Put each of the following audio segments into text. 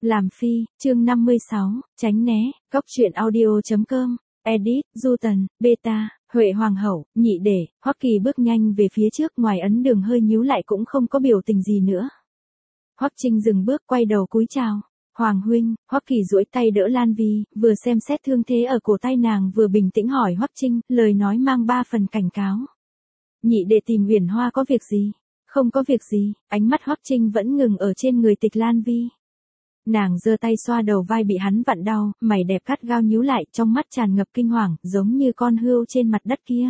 Làm phi, chương 56, tránh né, góc truyện audio.com, edit, Du Tần, Beta, Huệ Hoàng hậu, nhị đệ, Hoắc Kỳ bước nhanh về phía trước, ngoài ấn đường hơi nhíu lại cũng không có biểu tình gì nữa. Hoắc Trinh dừng bước, quay đầu cúi chào. Hoàng huynh. Hoắc Kỳ duỗi tay đỡ Lan Vi, vừa xem xét thương thế ở cổ tay nàng vừa bình tĩnh hỏi Hoắc Trinh, lời nói mang 3 phần cảnh cáo. Nhị đệ tìm Uyển Hoa có việc gì? Không có việc gì. Ánh mắt Hoắc Trinh vẫn ngừng ở trên người Tịch Lan Vi. Nàng giơ tay xoa đầu vai bị hắn vặn đau, mày đẹp cắt gao nhíu lại, trong mắt tràn ngập kinh hoàng, giống như con hươu trên mặt đất kia.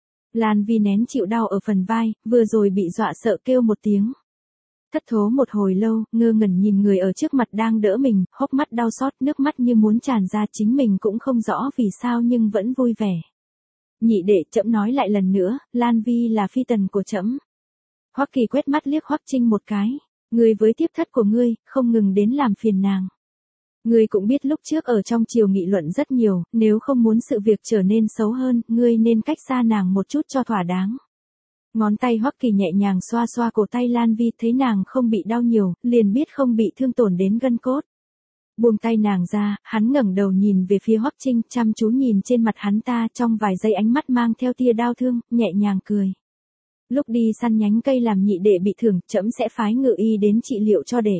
Lan Vi nén chịu đau ở phần vai, vừa rồi bị dọa sợ kêu một tiếng. Thất thố một hồi lâu, ngơ ngẩn nhìn người ở trước mặt đang đỡ mình, hốc mắt đau xót, nước mắt như muốn tràn ra, chính mình cũng không rõ vì sao nhưng vẫn vui vẻ. Nhị đệ, trẫm nói lại lần nữa, Lan Vi là phi tần của trẫm. Hoắc Kỳ quét mắt liếc Hoắc Trinh một cái. Ngươi với tiếp thất của ngươi, không ngừng đến làm phiền nàng. Ngươi cũng biết lúc trước ở trong triều nghị luận rất nhiều, nếu không muốn sự việc trở nên xấu hơn, ngươi nên cách xa nàng một chút cho thỏa đáng. Ngón tay Hoắc Kỳ nhẹ nhàng xoa xoa cổ tay Lan Vi, thấy nàng không bị đau nhiều, liền biết không bị thương tổn đến gân cốt. Buông tay nàng ra, hắn ngẩng đầu nhìn về phía Hoắc Trinh, chăm chú nhìn trên mặt hắn ta, trong vài giây ánh mắt mang theo tia đau thương, nhẹ nhàng cười. Lúc đi săn nhánh cây làm nhị đệ bị thương, trẫm sẽ phái ngự y đến trị liệu cho đệ.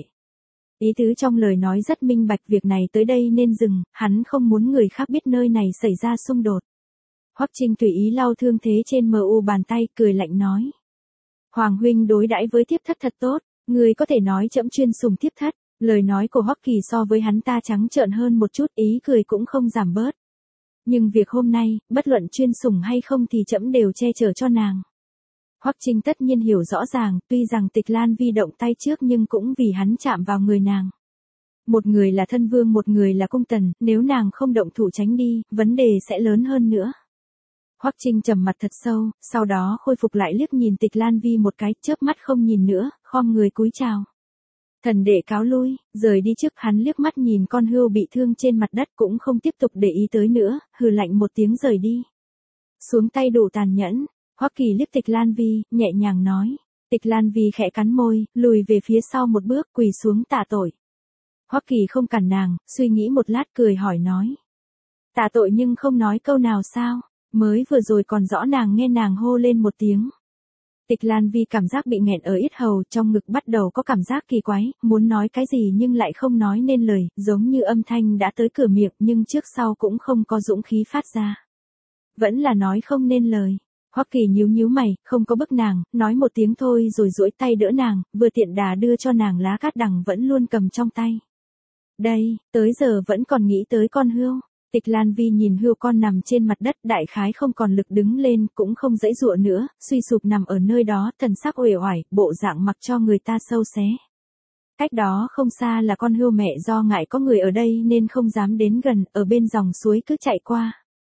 Ý tứ trong lời nói rất minh bạch, việc này tới đây nên dừng, hắn không muốn người khác biết nơi này xảy ra xung đột. Hoắc Trinh tùy ý lau thương thế trên mu bàn tay, cười lạnh nói. Hoàng huynh đối đãi với thiếp thất thật tốt, người có thể nói trẫm chuyên sủng thiếp thất. Lời nói của Hoắc Kỳ so với hắn ta trắng trợn hơn một chút, ý cười cũng không giảm bớt. Nhưng việc hôm nay, bất luận chuyên sủng hay không thì trẫm đều che chở cho nàng. Hoắc Trinh tất nhiên hiểu rõ ràng, tuy rằng Tịch Lan Vi động tay trước nhưng cũng vì hắn chạm vào người nàng. Một người là thân vương, một người là cung tần, nếu nàng không động thủ tránh đi, vấn đề sẽ lớn hơn nữa. Hoắc Trinh trầm mặt thật sâu, sau đó khôi phục lại, liếc nhìn Tịch Lan Vi một cái, chớp mắt không nhìn nữa, khom người cúi chào. Thần đệ cáo lui, rời đi trước. Hắn liếc mắt nhìn con hươu bị thương trên mặt đất cũng không tiếp tục để ý tới nữa, hừ lạnh một tiếng rời đi. Xuống tay đủ tàn nhẫn. Hoắc Kỳ liếc Tịch Lan Vi, nhẹ nhàng nói. Tịch Lan Vi khẽ cắn môi, lùi về phía sau một bước, quỳ xuống tạ tội. Hoắc Kỳ không cản nàng, suy nghĩ một lát cười hỏi nói. Tạ tội nhưng không nói câu nào sao? Mới vừa rồi còn rõ nàng nghe nàng hô lên một tiếng. Tịch Lan Vi cảm giác bị nghẹn ở yết hầu, trong ngực bắt đầu có cảm giác kỳ quái, muốn nói cái gì nhưng lại không nói nên lời, giống như âm thanh đã tới cửa miệng nhưng trước sau cũng không có dũng khí phát ra. Vẫn là nói không nên lời. Hoắc Kỳ nhíu nhíu mày, không có bức nàng, nói một tiếng thôi rồi duỗi tay đỡ nàng, vừa tiện đà đưa cho nàng lá cát đằng vẫn luôn cầm trong tay. Đây, tới giờ vẫn còn nghĩ tới con hươu. Tịch Lan Vi nhìn hươu con nằm trên mặt đất, đại khái không còn lực đứng lên, cũng không giãy giụa nữa, suy sụp nằm ở nơi đó, thần sắc uể oải, bộ dạng mặc cho người ta sâu xé. Cách đó không xa là con hươu mẹ, do ngại có người ở đây nên không dám đến gần, ở bên dòng suối cứ chạy qua.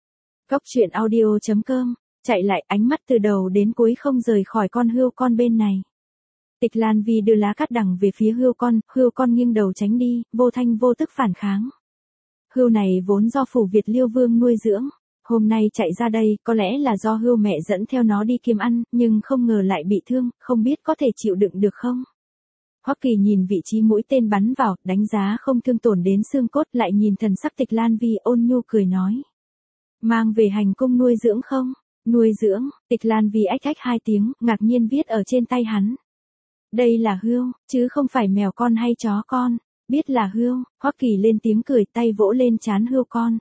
Góc truyện audio.com, chạy lại, ánh mắt từ đầu đến cuối không rời khỏi con hươu con bên này. Tịch Lan Vi đưa lá cát đằng về phía hươu con nghiêng đầu tránh đi, vô thanh vô tức phản kháng. Hươu này vốn do phủ Việt Liêu Vương nuôi dưỡng, hôm nay chạy ra đây, có lẽ là do hươu mẹ dẫn theo nó đi kiếm ăn, nhưng không ngờ lại bị thương, không biết có thể chịu đựng được không? Hoắc Kỳ nhìn vị trí mũi tên bắn vào, đánh giá không thương tổn đến xương cốt, lại nhìn thần sắc Tịch Lan Vi, ôn nhu cười nói. Mang về hành cung nuôi dưỡng không? Nuôi dưỡng. Tịch Lan Vi ách ách 2 tiếng, ngạc nhiên viết ở trên tay hắn. Đây là hươu, chứ không phải mèo con hay chó con. Biết là hươu. Hoắc Kỳ lên tiếng cười, tay vỗ lên trán hươu con.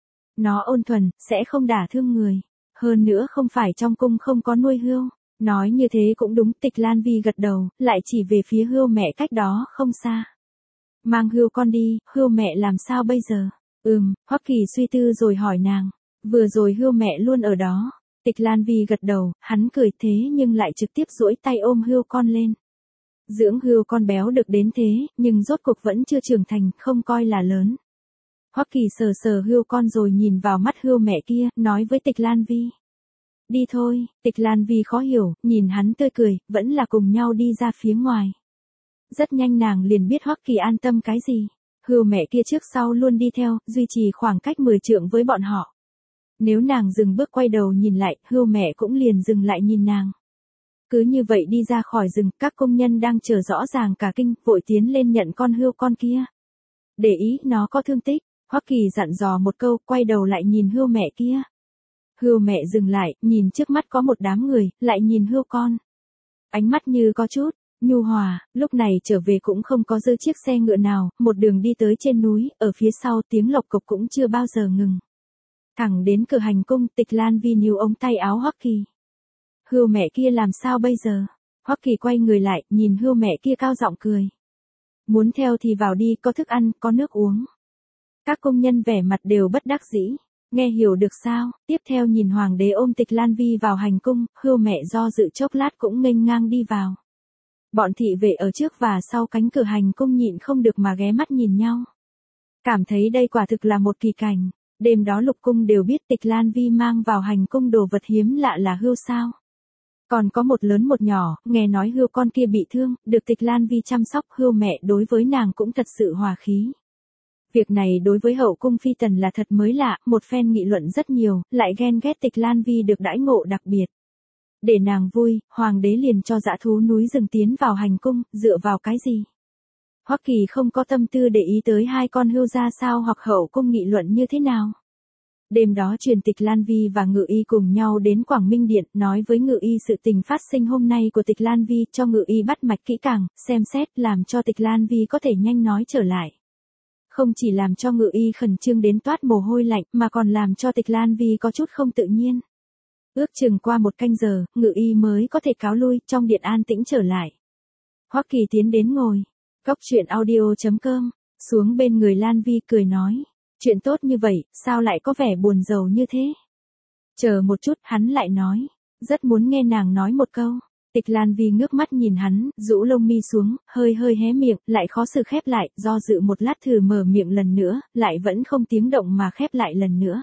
Nó ôn thuần, sẽ không đả thương người. Hơn nữa không phải trong cung không có nuôi hươu. Nói như thế cũng đúng. Tịch Lan Vi gật đầu, lại chỉ về phía hươu mẹ cách đó không xa. Mang hươu con đi, hươu mẹ làm sao bây giờ? Hoắc Kỳ suy tư rồi hỏi nàng. Vừa rồi hươu mẹ luôn ở đó. Tịch Lan Vi gật đầu, hắn cười, thế nhưng lại trực tiếp duỗi tay ôm hươu con lên. Dưỡng hươu con béo được đến thế, nhưng rốt cuộc vẫn chưa trưởng thành, không coi là lớn. Hoắc Kỳ sờ sờ hươu con rồi nhìn vào mắt hươu mẹ kia, nói với Tịch Lan Vi. Đi thôi. Tịch Lan Vi khó hiểu, nhìn hắn tươi cười, vẫn là cùng nhau đi ra phía ngoài. Rất nhanh nàng liền biết Hoắc Kỳ an tâm cái gì. Hươu mẹ kia trước sau luôn đi theo, duy trì khoảng cách 10 trượng với bọn họ. Nếu nàng dừng bước quay đầu nhìn lại, hươu mẹ cũng liền dừng lại nhìn nàng. Cứ như vậy đi ra khỏi rừng, các công nhân đang chờ rõ ràng cả kinh, vội tiến lên nhận con hươu con kia. để ý nó có thương tích. Hoắc Kỳ dặn dò một câu, quay đầu lại nhìn Hươu mẹ kia. Hươu mẹ dừng lại, nhìn trước mắt có một đám người, lại nhìn Hươu con. Ánh mắt như có chút nhu hòa, lúc này trở về cũng không có dư chiếc xe ngựa nào, một đường đi tới trên núi, ở phía sau tiếng lộc cộc cũng chưa bao giờ ngừng. Thẳng đến cửa hành cung, Tịch Lan Vi níu ống tay áo Hoắc Kỳ. Hươu mẹ kia làm sao bây giờ? Hoắc Kỳ quay người lại, nhìn Hươu mẹ kia cao giọng cười. Muốn theo thì vào đi, có thức ăn, có nước uống. Các công nhân vẻ mặt đều bất đắc dĩ. Nghe hiểu được sao? Tiếp theo nhìn hoàng đế ôm Tịch Lan Vi vào hành cung, Hươu mẹ do dự chốc lát cũng nghênh ngang đi vào. Bọn thị vệ ở trước và sau cánh cửa hành cung nhịn không được mà ghé mắt nhìn nhau. Cảm thấy đây quả thực là một kỳ cảnh. Đêm đó lục cung đều biết Tịch Lan Vi mang vào hành cung đồ vật hiếm lạ là hươu sao. Còn có một lớn một nhỏ, nghe nói hươu con kia bị thương, được Tịch Lan Vi chăm sóc. Hươu mẹ đối với nàng cũng thật sự hòa khí. Việc này đối với hậu cung phi tần là thật mới lạ, một phen nghị luận rất nhiều, lại ghen ghét Tịch Lan Vi được đãi ngộ đặc biệt. Để nàng vui, hoàng đế liền cho dã thú núi rừng tiến vào hành cung, dựa vào cái gì? Hoắc Kỳ không có tâm tư để ý tới hai con hươu ra sao hoặc hậu cung nghị luận như thế nào. Đêm đó truyền Tịch Lan Vi và Ngự Y cùng nhau đến Quảng Minh Điện, nói với Ngự Y sự tình phát sinh hôm nay của Tịch Lan Vi, cho Ngự Y bắt mạch kỹ càng, xem xét làm cho Tịch Lan Vi có thể nhanh nói trở lại. Không chỉ làm cho Ngự Y khẩn trương đến toát mồ hôi lạnh, mà còn làm cho Tịch Lan Vi có chút không tự nhiên. Ước chừng qua một canh giờ, Ngự Y mới có thể cáo lui, trong điện an tĩnh trở lại. Hoắc Kỳ tiến đến ngồi. Góc truyện audio.com, xuống bên người Lan Vi cười nói. Chuyện tốt như vậy, sao lại có vẻ buồn rầu như thế? Chờ một chút, hắn lại nói. Rất muốn nghe nàng nói một câu. Tịch Lan Vi ngước mắt nhìn hắn, rũ lông mi xuống, hơi hé miệng, lại khó xử khép lại, do dự một lát thử mở miệng lần nữa, lại vẫn không tiếng động mà khép lại lần nữa.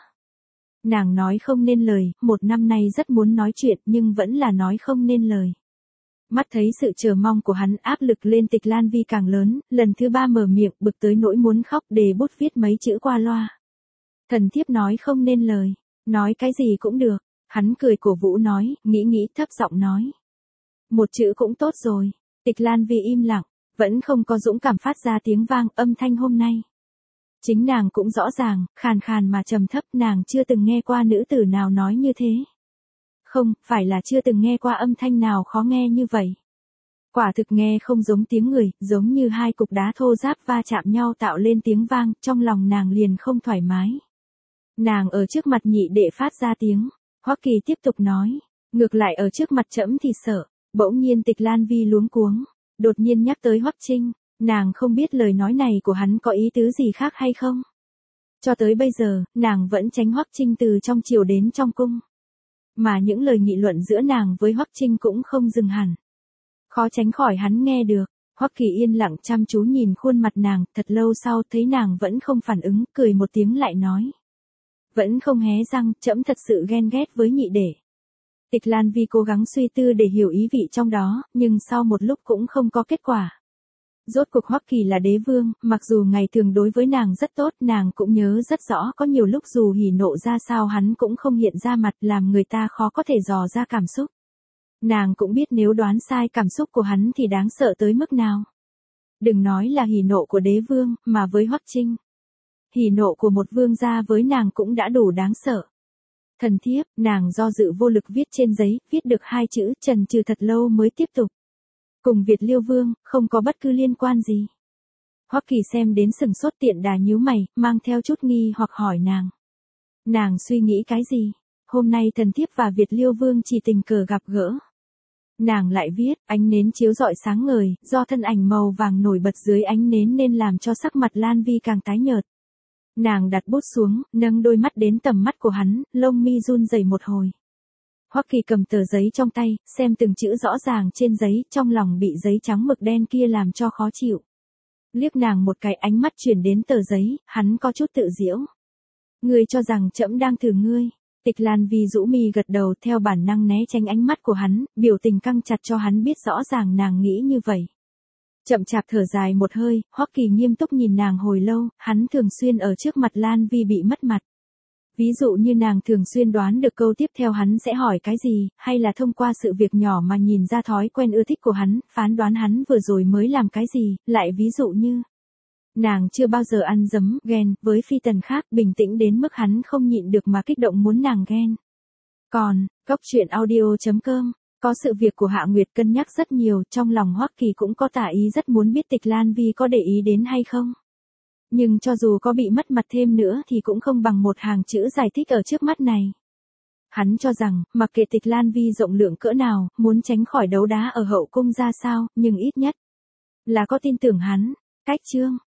Nàng nói không nên lời, một năm nay rất muốn nói chuyện nhưng vẫn là nói không nên lời. Mắt thấy sự chờ mong của hắn, áp lực lên Tịch Lan Vi càng lớn, lần thứ 3 mở miệng, bực tới nỗi muốn khóc, đề bút viết mấy chữ qua loa. Thần thiếp nói không nên lời, nói cái gì cũng được. Hắn cười cổ vũ nói, nghĩ thấp giọng nói. Một chữ cũng tốt rồi. Tịch Lan Vi im lặng, vẫn không có dũng cảm phát ra tiếng vang âm thanh hôm nay. Chính nàng cũng rõ ràng, khàn khàn mà trầm thấp, nàng chưa từng nghe qua nữ tử nào nói như thế. Không, phải là chưa từng nghe qua âm thanh nào khó nghe như vậy. Quả thực nghe không giống tiếng người, giống như hai cục đá thô ráp va chạm nhau tạo lên tiếng vang, trong lòng nàng liền không thoải mái. Nàng ở trước mặt nhị đệ phát ra tiếng. Hoắc Kỳ tiếp tục nói, ngược lại ở trước mặt trẫm thì sợ. Bỗng nhiên Tịch Lan Vi luống cuống, đột nhiên nhắc tới Hoắc Trinh, nàng không biết lời nói này của hắn có ý tứ gì khác hay không. Cho tới bây giờ, nàng vẫn tránh Hoắc Trinh từ trong triều đến trong cung. Mà những lời nghị luận giữa nàng với Hoắc Trinh cũng không dừng hẳn. Khó tránh khỏi hắn nghe được. Hoắc Kỳ yên lặng chăm chú nhìn khuôn mặt nàng, thật lâu sau thấy nàng vẫn không phản ứng, cười một tiếng lại nói. Vẫn không hé răng, trẫm thật sự ghen ghét với nhị đệ. Tịch Lan Vi cố gắng suy tư để hiểu ý vị trong đó, nhưng sau một lúc cũng không có kết quả. Rốt cuộc Hoắc Kỳ là đế vương, mặc dù ngày thường đối với nàng rất tốt, nàng cũng nhớ rất rõ có nhiều lúc dù hỉ nộ ra sao hắn cũng không hiện ra mặt, làm người ta khó có thể dò ra cảm xúc. Nàng cũng biết nếu đoán sai cảm xúc của hắn thì đáng sợ tới mức nào. Đừng nói là hỉ nộ của đế vương, mà với Hoắc Trinh. Hỉ nộ của một vương gia với nàng cũng đã đủ đáng sợ. Thần thiếp, nàng do dự vô lực viết trên giấy, viết được 2 chữ, chần chừ thật lâu mới tiếp tục. Cùng Việt Liêu Vương, không có bất cứ liên quan gì. Hoắc Kỳ xem đến sừng sốt tiện đà nhíu mày, mang theo chút nghi hoặc hỏi nàng. Nàng suy nghĩ cái gì? Hôm nay thần thiếp và Việt Liêu Vương chỉ tình cờ gặp gỡ. Nàng lại viết, ánh nến chiếu rọi sáng ngời, do thân ảnh màu vàng nổi bật dưới ánh nến nên làm cho sắc mặt Lan Vi càng tái nhợt. Nàng đặt bút xuống, nâng đôi mắt đến tầm mắt của hắn, lông mi run rẩy một hồi. Hoắc Kỳ cầm tờ giấy trong tay, xem từng chữ rõ ràng trên giấy, trong lòng bị giấy trắng mực đen kia làm cho khó chịu. Liếc nàng một cái, ánh mắt chuyển đến tờ giấy, hắn có chút tự giễu. Ngươi cho rằng trẫm đang thử ngươi. Tịch Lan Vi rũ mi gật đầu, theo bản năng né tránh ánh mắt của hắn, biểu tình căng chặt cho hắn biết rõ ràng nàng nghĩ như vậy. Chậm chạp thở dài một hơi, Hoắc Kỳ nghiêm túc nhìn nàng hồi lâu, hắn thường xuyên ở trước mặt Lan Vi bị mất mặt. Ví dụ như nàng thường xuyên đoán được câu tiếp theo hắn sẽ hỏi cái gì, hay là thông qua sự việc nhỏ mà nhìn ra thói quen ưa thích của hắn, phán đoán hắn vừa rồi mới làm cái gì, lại ví dụ như Nàng chưa bao giờ ăn dấm, ghen, với phi tần khác, bình tĩnh đến mức hắn không nhịn được mà kích động muốn nàng ghen. Còn, góc truyện audio.com, có sự việc của Hạ Nguyệt cân nhắc rất nhiều, trong lòng Hoắc Kỳ cũng có tả ý rất muốn biết Tịch Lan Vi có để ý đến hay không. Nhưng cho dù có bị mất mặt thêm nữa thì cũng không bằng một hàng chữ giải thích ở trước mắt này. Hắn cho rằng, mặc kệ Tịch Lan Vi rộng lượng cỡ nào, muốn tránh khỏi đấu đá ở hậu cung ra sao, nhưng ít nhất là có tin tưởng hắn. Cách chương